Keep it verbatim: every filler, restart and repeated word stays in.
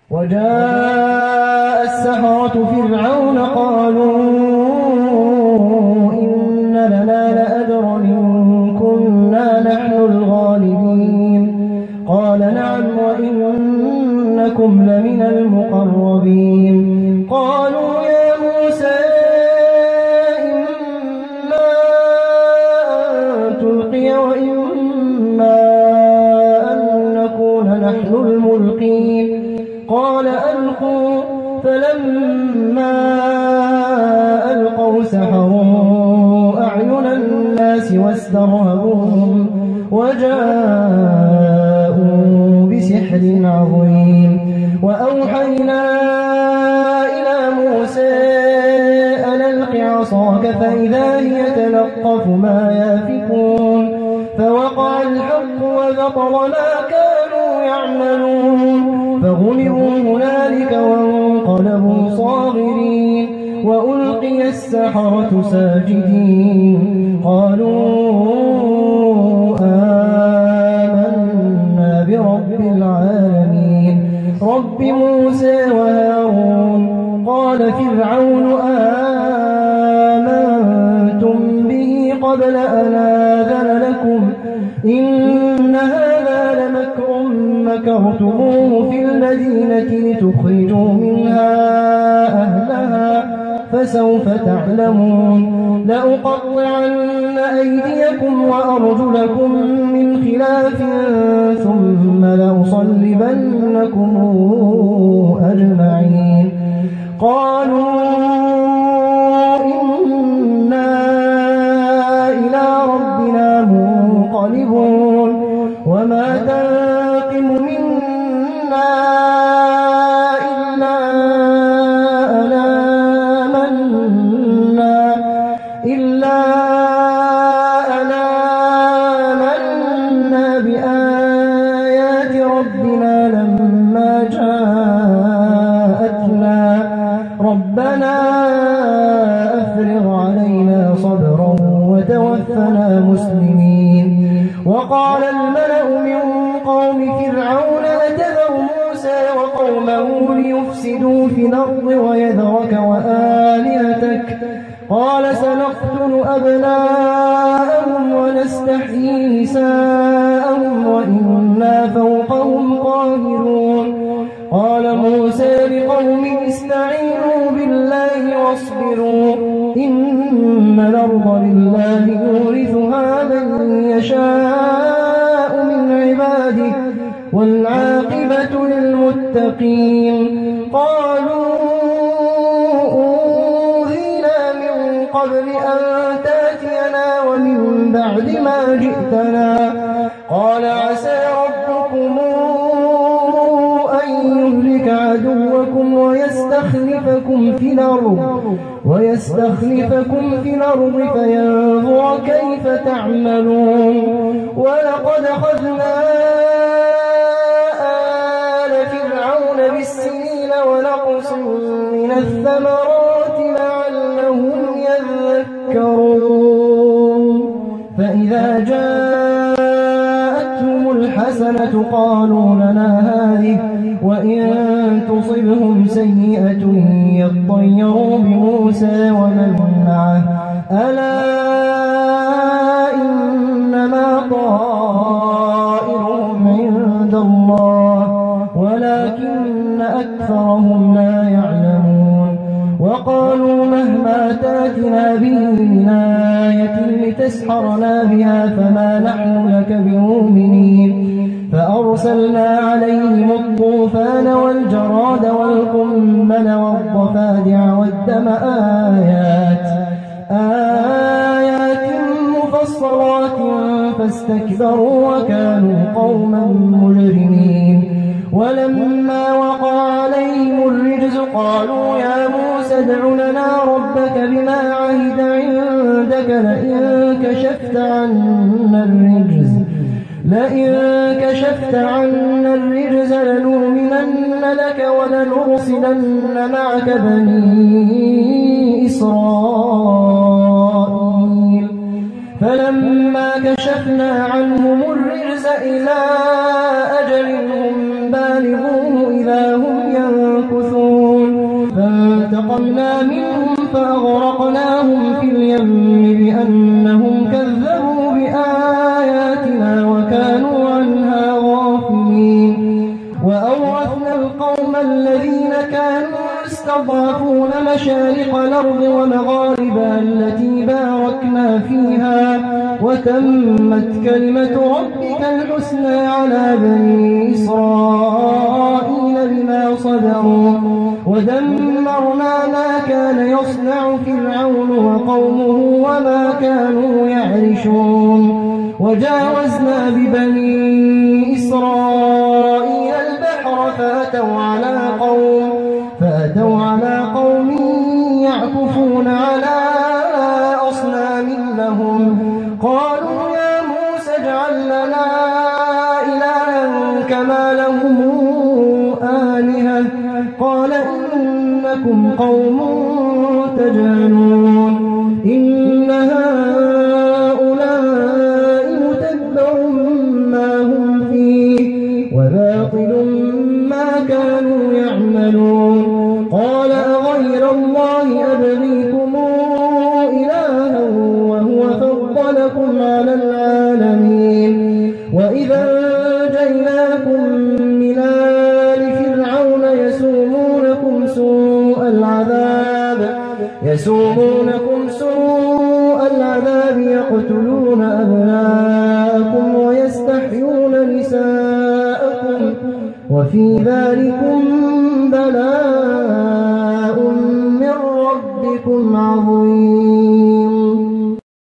وجاء السحرة فرعون قالوا إن لنا لأجرا إن كنا نحن الغالبين قال نعم وإنكم لمن المقربين قالوا يا موسى إما أن تلقي وإما أن نكون نحن الملقين قال ألقوا فلما ألقوا سحروا أعين الناس واسترهبوهم وجاءوا بسحر عظيم وأوحينا إلى موسى أن ألق عصاك فإذا هي تلقف ما يافكون فوقع الحق وبطل ما كانوا يعملون فغلبوا هنالك وانقلبوا صاغرين وألقي السحرة ساجدين قالوا آمنا برب العالمين رب موسى وهارون قال فرعون آمنتم به قبل أن آذن لكم إن هذا لمكر مكرتموه في المدينة لتخرجوا منها أهلها فسوف تعلمون لأقطعن أيديكم وأرجلكم من خلاف ثم لأصلبنكم أجمعين قالوا إنا إلى ربنا منقلبون وما تنقم منا إلا أن آمنا إلا أن آمنا بآيات ربنا لما جاءتنا ربنا أفرغ علينا صبرا وتوفنا مسلمين وقال الملأ من قوم فرعون أتذر موسى وقومه ليفسدوا في الأرض ويذرك وآلهتك قال سنقتل أبناءهم ونستحيي نساءهم وإنا فوقهم قاهرون قال موسى لقومه استعينوا بالله واصبروا إن الأرض لله يورثها من يشاء من عباده والعاقبة للمتقين قالوا أوذينا من قبل أن تأتينا ومن بعد ما جئتنا قال عسى ربكم أن يهلك عدوكم ويستخلفكم في الأرض ويستخلفكم في الأرض فينظر كيف تعملون ولقد أخذنا آل فرعون بالسنين ونقص من الثمرات لعلهم يذكرون فإذا جاءتهم الحسنة قالوا لنا هذه وإن تصبهم سيئة يطيروا بموسى ومن معه ألا إنما طائرهم عند الله ولكن أكثرهم لا يعلمون وقالوا مهما تاتنا به من آية لتسحرنا بها فما نحن لك بمؤمنين فأرسلنا عليهم الطوفان والجراد والقمل والضفادع والدم آيات آيات مفصلات فاستكبروا وكانوا قوما مجرمين ولما وقع عليهم الرجز قالوا يا موسى ادع لنا ربك بما عهد عندك لئن كشفت عنا الرجز لئن كشفت عنا الرجز لنؤمنن لك ولنرسلن معك بني إسرائيل فلما كشفنا عنهم الرجز إلى أجل هم بالغوه إذا هم فانتقمنا منهم فأغرقناهم في اليم بأنهم كذبوا بآياتنا وكانوا عنها غافلين وأورثنا القوم الذين كانوا يستضعفون مشارق الأرض ومغاربها التي باركنا فيها وتمت كلمة ربك الحسنى على بني إسرائيل بما صبروا ودمرنا ما كان يصنع فرعون وقومه وما كانوا يعرشون وجاوزنا ببني إسرائيل البحر فأتوا على قوم فأتوا على قوم يعكفون على أصنام لهم قالوا يا موسى اجعل لنا إلها كما لهم آلهة قال إنكم قوم تجهلون إن هؤلاء متبر ما هم فيه وباطل ما كانوا يعملون قال أغير الله أبغيكم إلها وهو فضلكم على العالمين وإذا أنجيناكم من آل فرعون يسومونكم سوء العذاب يسومونكم سوء العذاب يقتلون أبناءكم ويستحيون نساءكم وفي ذلكم